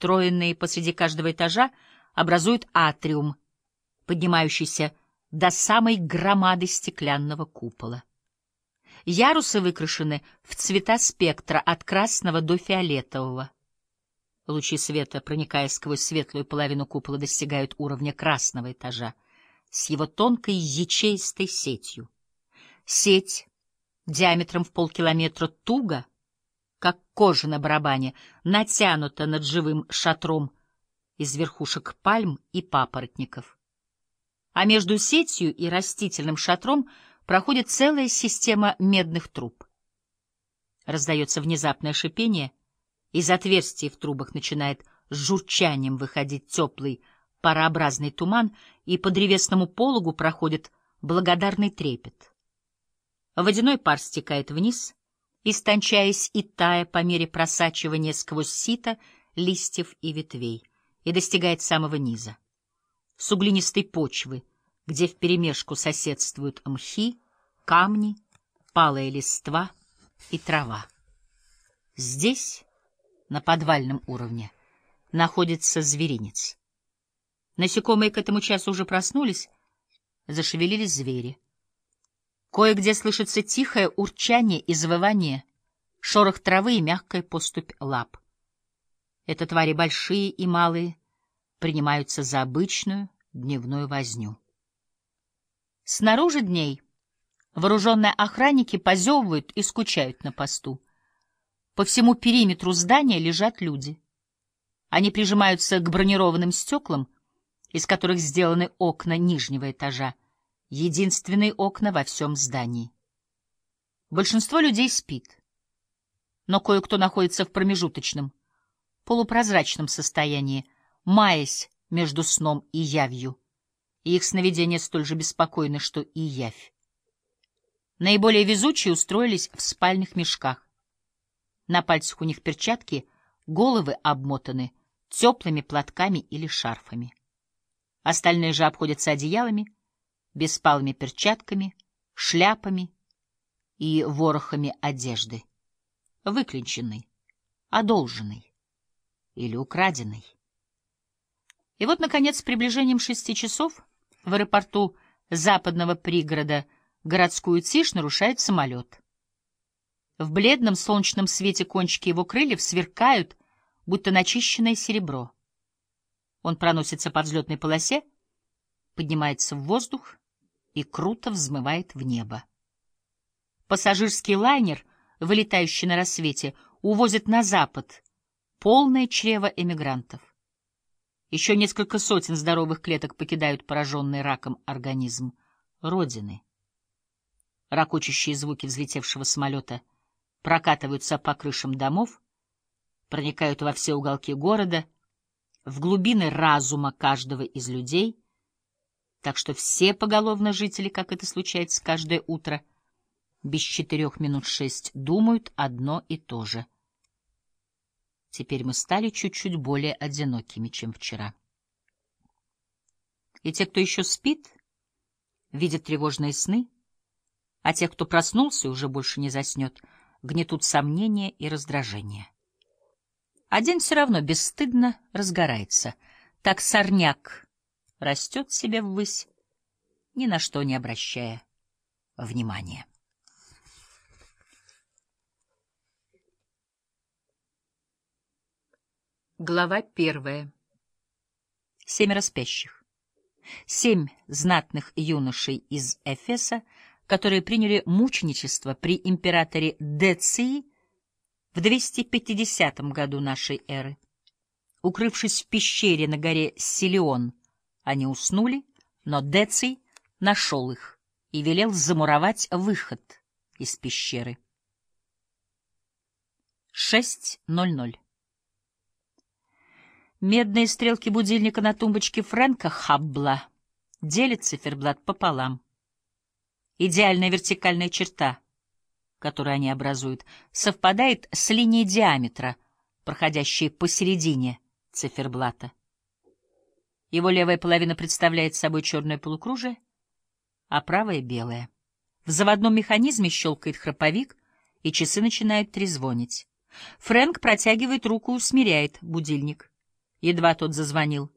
устроенные посреди каждого этажа, образуют атриум, поднимающийся до самой громады стеклянного купола. Ярусы выкрашены в цвета спектра от красного до фиолетового. Лучи света, проникая сквозь светлую половину купола, достигают уровня красного этажа с его тонкой ячеистой сетью. Сеть диаметром в полкилометра туго, как кожа на барабане, натянута над живым шатром из верхушек пальм и папоротников. А между сетью и растительным шатром проходит целая система медных труб. Раздается внезапное шипение, из отверстий в трубах начинает с журчанием выходить теплый парообразный туман, и по древесному пологу проходит благодарный трепет. Водяной пар стекает вниз, истончаясь и тая по мере просачивания сквозь сито, листьев и ветвей, и достигает самого низа, суглинистой почвы, где вперемешку соседствуют мхи, камни, палая листва и трава. Здесь, на подвальном уровне, находится зверинец. Насекомые к этому часу уже проснулись, зашевелились звери. Кое-где слышится тихое урчание и завывание, шорох травы и мягкая поступь лап. Это твари большие и малые принимаются за обычную дневную возню. Снаружи дней вооруженные охранники позевывают и скучают на посту. По всему периметру здания лежат люди. Они прижимаются к бронированным стеклам, из которых сделаны окна нижнего этажа, единственные окна во всем здании. Большинство людей спит, но кое-кто находится в промежуточном, полупрозрачном состоянии, маясь между сном и явью, и их сновидения столь же беспокойны, что и явь. Наиболее везучие устроились в спальных мешках. На пальцах у них перчатки, головы обмотаны теплыми платками или шарфами. Остальные же обходятся одеялами, беспалыми перчатками, шляпами и ворохами одежды, выклинченной, одолженной или украденной. И вот, наконец, с приближением 6 часов в аэропорту западного пригорода городскую тишь нарушает самолет. В бледном солнечном свете кончики его крыльев сверкают, будто начищенное серебро. Он проносится по взлетной полосе, поднимается в воздух и круто взмывает в небо. Пассажирский лайнер, вылетающий на рассвете, увозит на запад полное чрево эмигрантов. Еще несколько сотен здоровых клеток покидают пораженный раком организм Родины. Ракочущие звуки взлетевшего самолета прокатываются по крышам домов, проникают во все уголки города, в глубины разума каждого из людей, так что все поголовно жители, как это случается каждое утро, без 4 минут 6 думают одно и то же. Теперь мы стали чуть-чуть более одинокими, чем вчера. И те, кто еще спит, видят тревожные сны, а те, кто проснулся и уже больше не заснет, гнетут сомнения и раздражение. А день все равно бесстыдно разгорается. Так сорняк растет себе ввысь, ни на что не обращая внимания. Глава 1. 7 спящих. 7 знатных юношей из Эфеса, которые приняли мученичество при императоре Деций в 250 году нашей эры. Укрывшись в пещере на горе Силион, они уснули, но Деций нашел их и велел замуровать выход из пещеры. 6:00. Медные стрелки будильника на тумбочке Фрэнка Хаббла делят циферблат пополам. Идеальная вертикальная черта, которую они образуют, совпадает с линией диаметра, проходящей посередине циферблата. Его левая половина представляет собой черное полукружие, а правая — белое. В заводном механизме щелкает храповик, и часы начинают трезвонить. Фрэнк протягивает руку и усмиряет будильник. Едва тот зазвонил,